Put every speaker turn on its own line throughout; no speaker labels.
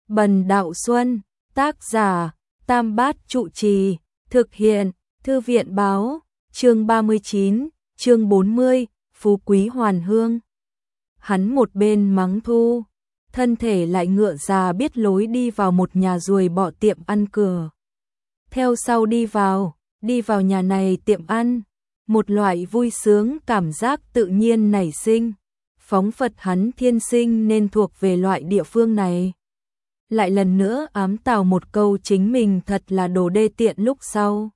Bần Đạo Xuân, tác giả, Tam Bát Trụ Trì, thực hiện, Thư viện báo, chương 39, chương 40, Phú Quý Hoàn Hương. Hắn một bên mắng Thu, thân thể lại ngựa già biết lối đi vào một nhà ruồi bọ tiệm ăn cửa. Theo sau đi vào nhà này tiệm ăn, một loại vui sướng cảm giác tự nhiên nảy sinh, phóng phật hắn thiên sinh nên thuộc về loại địa phương này. Lại lần nữa ám tào một câu chính mình thật là đồ đê tiện lúc sau.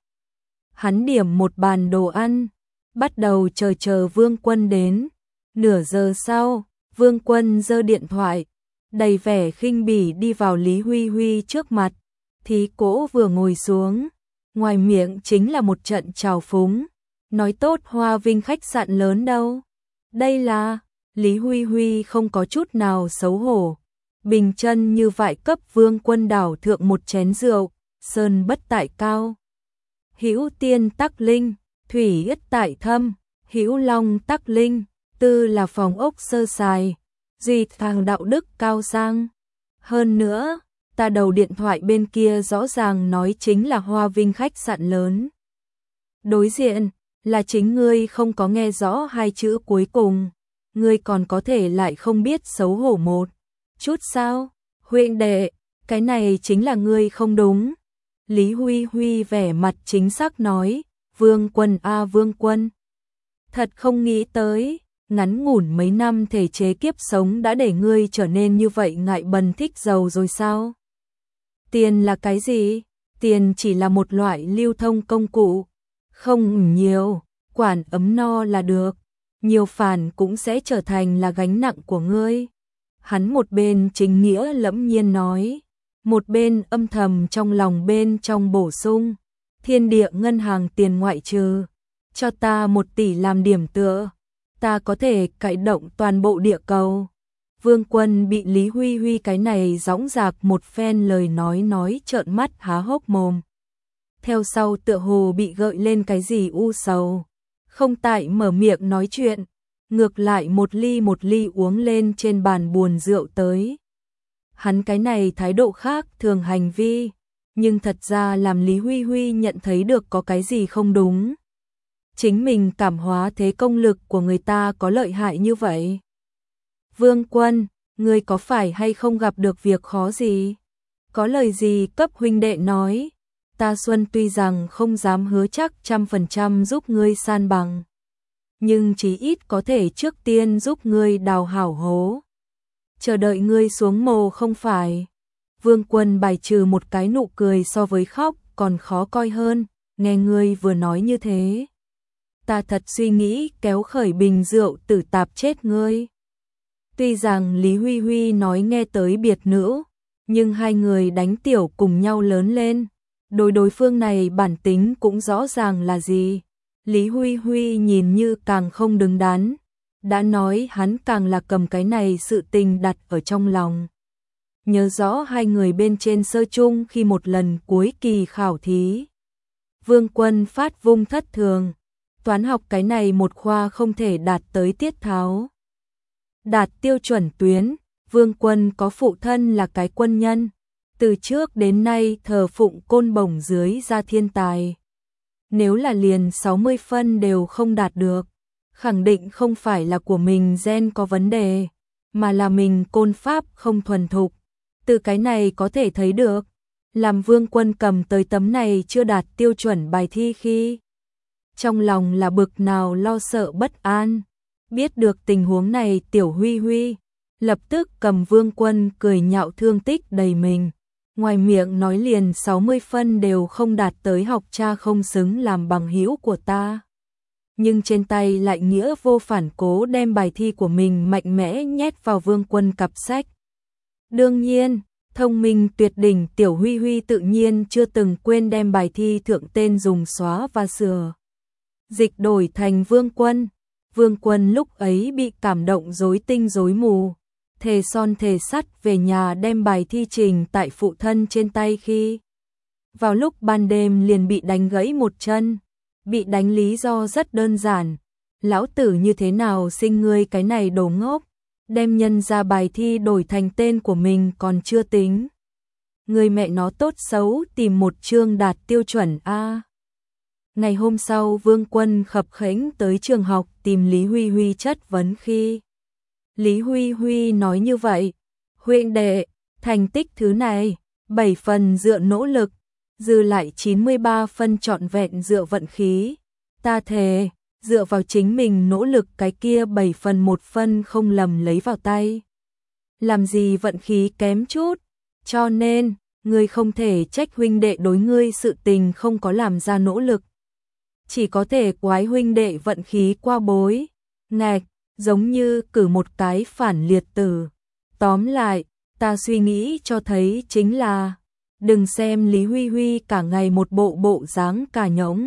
Hắn điểm một bàn đồ ăn, bắt đầu chờ Vương Quân đến. Nửa giờ sau, Vương Quân giơ điện thoại, đầy vẻ khinh bỉ đi vào Lý Huy Huy trước mặt. Thí Cố vừa ngồi xuống, ngoài miệng chính là một trận trào phúng, nói tốt Hoa Vinh khách sạn lớn đâu. Đây là, Lý Huy Huy không có chút nào xấu hổ. Bình chân như vậy cấp Vương Quân đảo thượng một chén rượu, sơn bất tại cao. Hữu tiên tắc linh, thủy ất tại thâm, hữu long tắc linh, tư là phòng ốc sơ sài, duy thang đạo đức cao sang. Hơn nữa, ta đầu điện thoại bên kia rõ ràng nói chính là Hoa Vinh khách sạn lớn. Đối diện, là chính ngươi không có nghe rõ hai chữ cuối cùng, ngươi còn có thể lại không biết xấu hổ một chút sao? Huynh đệ, cái này chính là ngươi không đúng. Lý Huy Huy vẻ mặt chính xác nói, Vương Quân a Vương Quân. Thật không nghĩ tới, ngắn ngủn mấy năm thể chế kiếp sống đã để ngươi trở nên như vậy ngại bần thích giàu rồi sao? Tiền là cái gì? Tiền chỉ là một loại lưu thông công cụ. Không nhiều, quản ấm no là được. Nhiều phản cũng sẽ trở thành là gánh nặng của ngươi. Hắn một bên chính nghĩa lẫm nhiên nói, một bên âm thầm trong lòng bên trong bổ sung, thiên địa ngân hàng tiền ngoại trừ, cho ta 1 tỷ làm điểm tựa, ta có thể cải động toàn bộ địa cầu. Vương Quân bị Lý Huy Huy cái này dõng dạc một phen lời nói trợn mắt há hốc mồm. Theo sau tựa hồ bị gợi lên cái gì u sầu, không tại mở miệng nói chuyện, ngược lại một ly uống lên trên bàn buồn rượu tới. Hắn cái này thái độ khác thường hành vi, nhưng thật ra làm Lý Huy Huy nhận thấy được có cái gì không đúng. Chính mình cảm hóa thế công lực của người ta có lợi hại như vậy. Vương Quân, ngươi có phải hay không gặp được việc khó gì? Có lời gì cấp huynh đệ nói? Ta Xuân tuy rằng không dám hứa chắc 100% giúp ngươi san bằng, nhưng chí ít có thể trước tiên giúp ngươi đào hảo hố. Chờ đợi ngươi xuống mồ không phải. Vương Quân bài trừ một cái nụ cười so với khóc còn khó coi hơn, nghe ngươi vừa nói như thế. Ta thật suy nghĩ kéo khởi bình rượu tử tạp chết ngươi. Tuy rằng Lý Huy Huy nói nghe tới biệt nữ, nhưng hai người đánh tiểu cùng nhau lớn lên. Đối phương này bản tính cũng rõ ràng là gì. Lý Huy Huy nhìn như càng không đứng đắn, đã nói hắn càng là cầm cái này sự tình đặt ở trong lòng. Nhớ rõ hai người bên trên sơ chung khi một lần cuối kỳ khảo thí. Vương Quân phát vung thất thường, toán học cái này một khoa không thể đạt tới tiết tháo. Đạt tiêu chuẩn tuyến, Vương Quân có phụ thân là cái quân nhân, từ trước đến nay thờ phụng côn bổng dưới ra thiên tài. Nếu là liền 60 phân đều không đạt được, khẳng định không phải là của mình gen có vấn đề, mà là mình côn pháp không thuần thục. Từ cái này có thể thấy được, làm Vương Quân cầm tới tấm này chưa đạt tiêu chuẩn bài thi khi trong lòng là bực nào lo sợ bất an. Biết được tình huống này Tiểu Huy Huy lập tức cầm Vương Quân cười nhạo thương tích đầy mình. Ngoài miệng nói liền 60 phân đều không đạt tới học cha không xứng làm bằng hữu của ta. Nhưng trên tay lại nghĩa vô phản cố đem bài thi của mình mạnh mẽ nhét vào Vương Quân cặp sách. Đương nhiên, thông minh tuyệt đỉnh Tiểu Huy Huy tự nhiên chưa từng quên đem bài thi thượng tên dùng xóa và sửa dịch đổi thành Vương Quân. Vương Quân lúc ấy bị cảm động rối tinh rối mù, thề son thề sắt về nhà đem bài thi trình tại phụ thân trên tay khi vào lúc ban đêm liền bị đánh gãy một chân. Bị đánh lý do rất đơn giản, lão tử như thế nào sinh ngươi cái này đồ ngốc, đem nhân ra bài thi đổi thành tên của mình còn chưa tính, người mẹ nó tốt xấu tìm một chương đạt tiêu chuẩn a. Ngày hôm sau Vương Quân khập khiễng tới trường học tìm Lý Huy Huy chất vấn khi Lý Huy Huy nói như vậy, huynh đệ, thành tích thứ này, 7 phần dựa nỗ lực, dư lại 93 phân trọn vẹn dựa vận khí, ta thề, dựa vào chính mình nỗ lực cái kia 7 phần 1 phân không lầm lấy vào tay. Làm gì vận khí kém chút, cho nên, ngươi không thể trách huynh đệ đối ngươi sự tình không có làm ra nỗ lực. Chỉ có thể quái huynh đệ vận khí qua bối, ngạch, giống như cử một cái phản liệt tử. Tóm lại, ta suy nghĩ cho thấy chính là, đừng xem Lý Huy Huy cả ngày một bộ dáng cà nhõng.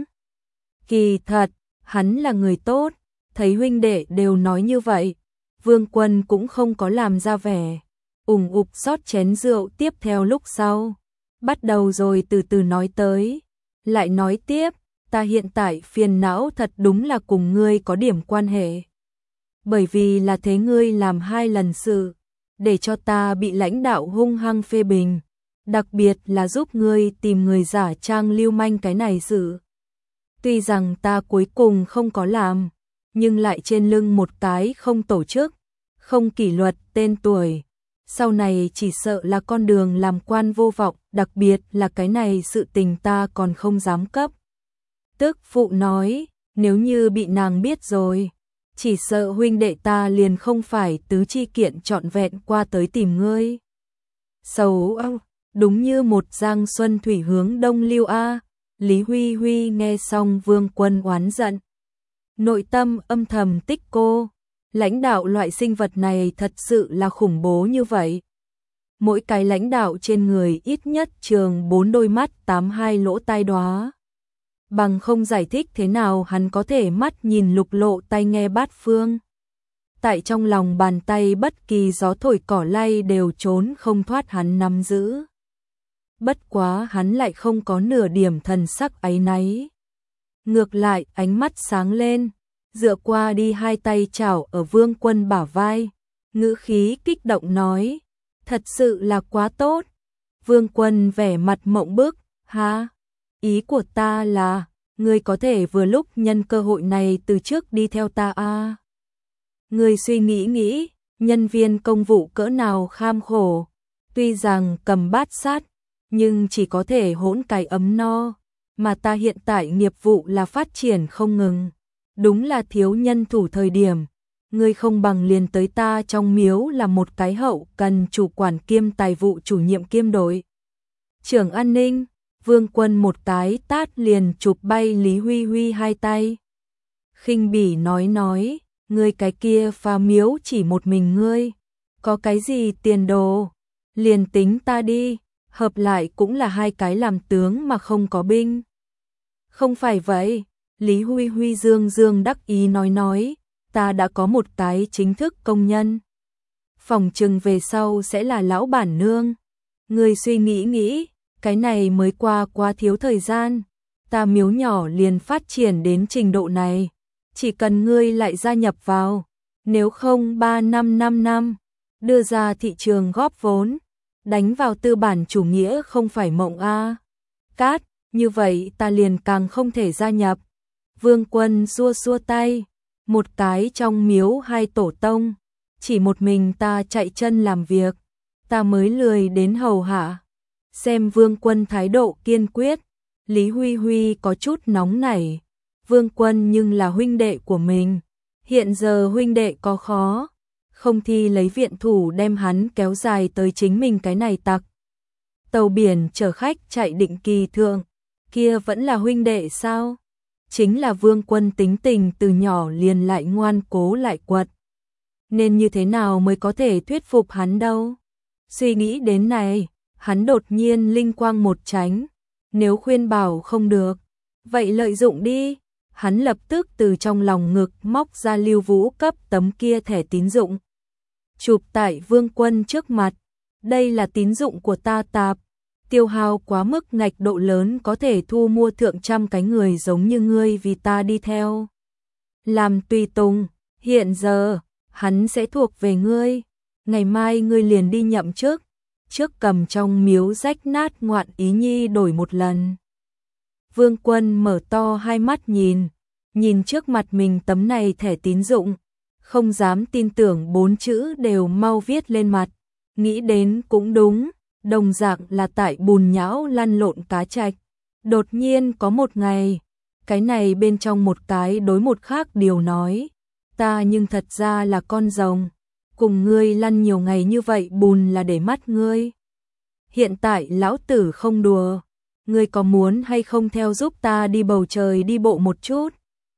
Kỳ thật, hắn là người tốt, thấy huynh đệ đều nói như vậy, Vương Quân cũng không có làm ra vẻ. Ủng ục rót chén rượu tiếp theo lúc sau. Bắt đầu rồi từ từ nói tới. Lại nói tiếp, ta hiện tại phiền não thật đúng là cùng ngươi có điểm quan hệ. Bởi vì là thế ngươi làm 2 lần sự, để cho ta bị lãnh đạo hung hăng phê bình. Đặc biệt là giúp ngươi tìm người giả trang lưu manh cái này sự. Tuy rằng ta cuối cùng không có làm, nhưng lại trên lưng một cái không tổ chức, không kỷ luật tên tuổi. Sau này chỉ sợ là con đường làm quan vô vọng, đặc biệt là cái này sự tình ta còn không dám cấp. Tức phụ nói, nếu như bị nàng biết rồi, chỉ sợ huynh đệ ta liền không phải tứ chi kiện trọn vẹn qua tới tìm ngươi. Xấu đúng như một giang xuân thủy hướng đông lưu a. Lý Huy Huy nghe xong Vương Quân oán giận. Nội tâm âm thầm tích cô. Lãnh đạo loại sinh vật này thật sự là khủng bố như vậy. Mỗi cái lãnh đạo trên người ít nhất trường 4 đôi mắt 82 lỗ tai đóa. Bằng không giải thích thế nào hắn có thể mắt nhìn lục lộ tai nghe bát phương. Tại trong lòng bàn tay bất kỳ gió thổi cỏ lay đều trốn không thoát hắn nắm giữ. Bất quá hắn lại không có nửa điểm thần sắc áy náy. Ngược lại ánh mắt sáng lên. Dựa qua đi 2 tay chảo ở Vương Quân bả vai, ngữ khí kích động nói, thật sự là quá tốt. Vương Quân vẻ mặt mộng bức, hả? Ý của ta là, ngươi có thể vừa lúc nhân cơ hội này từ trước đi theo ta a. Ngươi suy nghĩ, nhân viên công vụ cỡ nào kham khổ, tuy rằng cầm bát sát, nhưng chỉ có thể hỗn cái ấm no, mà ta hiện tại nghiệp vụ là phát triển không ngừng. Đúng là thiếu nhân thủ thời điểm, ngươi không bằng liền tới ta trong miếu là một cái hậu cần chủ quản kiêm tài vụ chủ nhiệm kiêm đội trưởng an ninh. Vương Quân một cái tát liền chụp bay Lý Huy Huy 2 tay. Khinh bỉ nói, ngươi cái kia phá miếu chỉ một mình ngươi, có cái gì tiền đồ, liền tính ta đi, hợp lại cũng là 2 cái làm tướng mà không có binh. Không phải vậy. Lý Huy Huy dương đắc ý nói, ta đã có một cái chính thức công nhân. Phòng trừng về sau sẽ là lão bản nương. Ngươi suy nghĩ, cái này mới qua quá thiếu thời gian. Ta miếu nhỏ liền phát triển đến trình độ này. Chỉ cần ngươi lại gia nhập vào, nếu không 3-5 năm, đưa ra thị trường góp vốn, đánh vào tư bản chủ nghĩa không phải mộng a. Cát, như vậy ta liền càng không thể gia nhập. Vương Quân xua tay, một cái trong miếu 2 tổ tông, chỉ một mình ta chạy chân làm việc, ta mới lười đến hầu hạ. Xem Vương Quân thái độ kiên quyết, Lý Huy Huy có chút nóng nảy. Vương Quân nhưng là huynh đệ của mình, hiện giờ huynh đệ có khó, không thi lấy viện thủ đem hắn kéo dài tới chính mình cái này tặc. Tàu biển chở khách chạy định kỳ thượng, kia vẫn là huynh đệ sao? Chính là Vương Quân tính tình từ nhỏ liền lại ngoan cố lại quật. Nên như thế nào mới có thể thuyết phục hắn đâu? Suy nghĩ đến này, hắn đột nhiên linh quang một tránh. Nếu khuyên bảo không được, vậy lợi dụng đi. Hắn lập tức từ trong lòng ngực móc ra Lưu Vũ cấp tấm kia thẻ tín dụng. Chụp tại Vương Quân trước mặt. Đây là tín dụng của ta tạp. Tiêu hao quá mức ngạch độ lớn có thể thu mua thượng trăm cái người giống như ngươi vì ta đi theo. Làm tùy tùng, hiện giờ, hắn sẽ thuộc về ngươi. Ngày mai ngươi liền đi nhậm chức. trước cầm trong miếu rách nát ngoạn ý nhi đổi một lần. Vương Quân mở to hai mắt nhìn trước mặt mình tấm này thẻ tín dụng, không dám tin tưởng 4 chữ đều mau viết lên mặt, nghĩ đến cũng đúng, đồng dạng là tại bùn nhão lăn lộn cá trạch. Đột nhiên có một ngày, cái này bên trong một cái đối một khác điều nói, ta nhưng thật ra là con rồng, cùng ngươi lăn nhiều ngày như vậy bùn là để mắt ngươi. Hiện tại lão tử không đùa, ngươi có muốn hay không theo giúp ta đi bầu trời đi bộ một chút?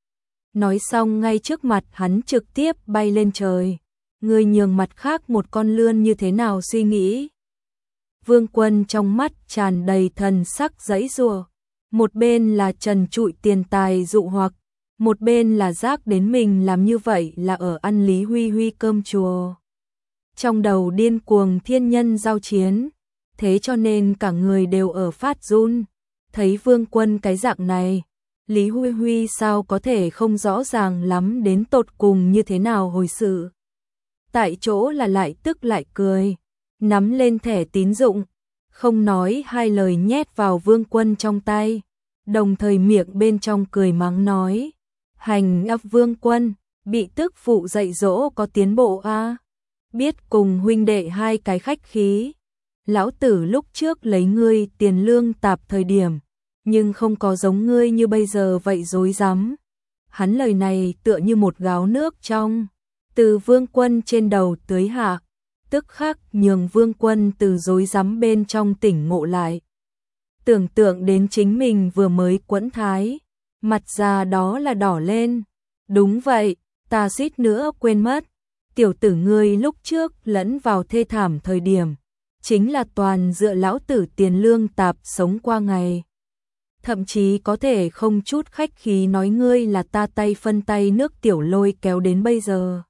Nói xong ngay trước mặt hắn trực tiếp bay lên trời, ngươi nhường mặt khác một con lươn như thế nào suy nghĩ? Vương Quân trong mắt tràn đầy thần sắc giãy giụa, một bên là trần trụi tiền tài dụ hoặc, một bên là giác đến mình làm như vậy là ở ăn Lý Huy Huy cơm chùa. Trong đầu điên cuồng thiên nhân giao chiến, thế cho nên cả người đều ở phát run, thấy Vương Quân cái dạng này, Lý Huy Huy sao có thể không rõ ràng lắm đến tột cùng như thế nào hồi sự. Tại chỗ là lại tức lại cười, nắm lên thẻ tín dụng, không nói hai lời nhét vào Vương Quân trong tay, đồng thời miệng bên trong cười mắng nói, hành ấp Vương Quân, bị tức phụ dạy dỗ có tiến bộ a, biết cùng huynh đệ hai cái khách khí. Lão tử lúc trước lấy ngươi tiền lương tạp thời điểm, nhưng không có giống ngươi như bây giờ vậy dối rắm. Hắn lời này tựa như một gáo nước trong, từ Vương Quân trên đầu tưới hạ, tức khắc nhường Vương Quân từ dối rắm bên trong tỉnh ngộ lại. Tưởng tượng đến chính mình vừa mới quẫn thái, mặt già đó là đỏ lên. Đúng vậy, ta suýt nữa quên mất, tiểu tử ngươi lúc trước lẫn vào thê thảm thời điểm, chính là toàn dựa lão tử tiền lương tạp sống qua ngày. Thậm chí có thể không chút khách khí nói ngươi là ta tay phân tay nước tiểu lôi kéo đến bây giờ.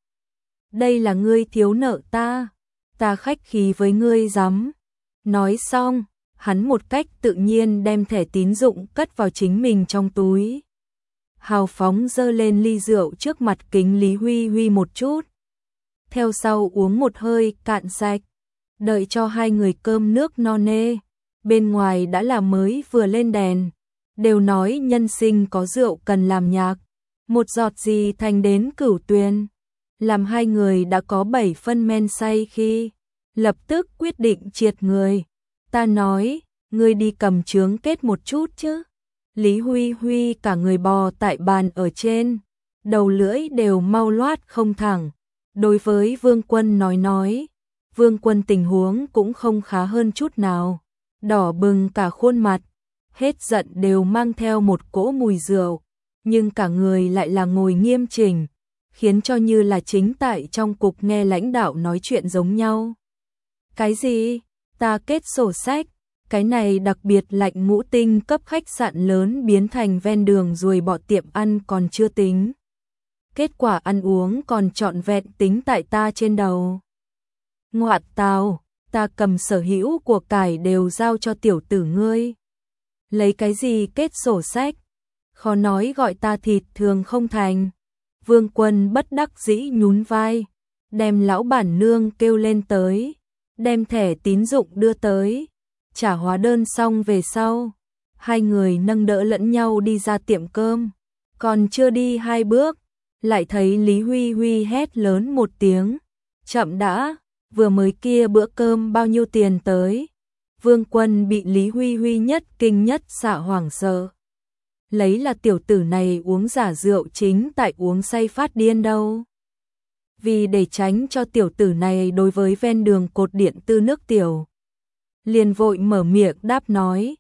Đây là ngươi thiếu nợ ta khách khí với ngươi dám. Nói xong, hắn một cách tự nhiên đem thẻ tín dụng cất vào chính mình trong túi. Hào phóng dơ lên ly rượu trước mặt kính Lý Huy Huy một chút. Theo sau uống một hơi cạn sạch, đợi cho hai người cơm nước no nê. Bên ngoài đã là mới vừa lên đèn, đều nói nhân sinh có rượu cần làm nhạc, một giọt gì thành đến cửu tuyền. Làm hai người đã có 7 phân men say khi lập tức quyết định triệt người. Ta nói, ngươi đi cầm chướng kết một chút chứ. Lý Huy Huy cả người bò tại bàn ở trên, đầu lưỡi đều mau loát không thẳng. Đối với Vương Quân nói, Vương Quân tình huống cũng không khá hơn chút nào, đỏ bừng cả khuôn mặt, hết giận đều mang theo một cỗ mùi rượu, nhưng cả người lại là ngồi nghiêm chỉnh, khiến cho như là chính tại trong cục nghe lãnh đạo nói chuyện giống nhau. Cái gì? Ta kết sổ sách, cái này đặc biệt lạnh ngũ tinh cấp khách sạn lớn biến thành ven đường ruồi bọ tiệm ăn còn chưa tính. Kết quả ăn uống còn trọn vẹn tính tại ta trên đầu. Ngoạn tào, ta cầm sở hữu của cải đều giao cho tiểu tử ngươi. Lấy cái gì kết sổ sách? Khó nói gọi ta thịt thường không thành. Vương Quân bất đắc dĩ nhún vai, đem lão bản nương kêu lên tới, đem thẻ tín dụng đưa tới, trả hóa đơn xong về sau, hai người nâng đỡ lẫn nhau đi ra tiệm cơm, còn chưa đi 2 bước, lại thấy Lý Huy Huy hét lớn một tiếng, chậm đã, vừa mới kia bữa cơm bao nhiêu tiền tới. Vương Quân bị Lý Huy Huy nhất kinh nhất xạ hoảng sợ. Lấy là tiểu tử này uống giả rượu chính tại uống say phát điên đâu. Vì để tránh cho tiểu tử này đối với ven đường cột điện tư nước tiểu, liền vội mở miệng đáp nói,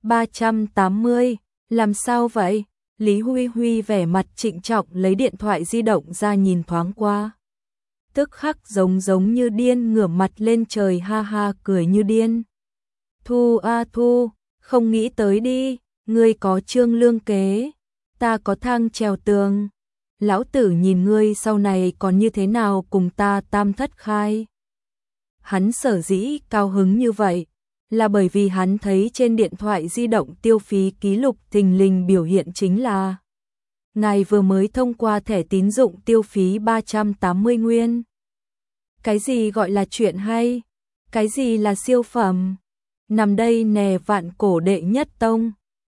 380, làm sao vậy? Lý Huy Huy vẻ mặt trịnh trọng lấy điện thoại di động ra nhìn thoáng qua. Tức khắc giống như điên ngửa mặt lên trời ha ha cười như điên. Thu a thu, không nghĩ tới đi, ngươi có trương lương kế, ta có thang trèo tường. Lão tử nhìn ngươi sau này còn như thế nào cùng ta tam thất khai. Hắn sở dĩ cao hứng như vậy, là bởi vì hắn thấy trên điện thoại di động tiêu phí ký lục thình lình biểu hiện chính là ngài vừa mới thông qua thẻ tín dụng tiêu phí 380 nguyên. Cái gì gọi là chuyện hay? Cái gì là siêu phẩm? Nằm đây nè vạn cổ đệ nhất tông.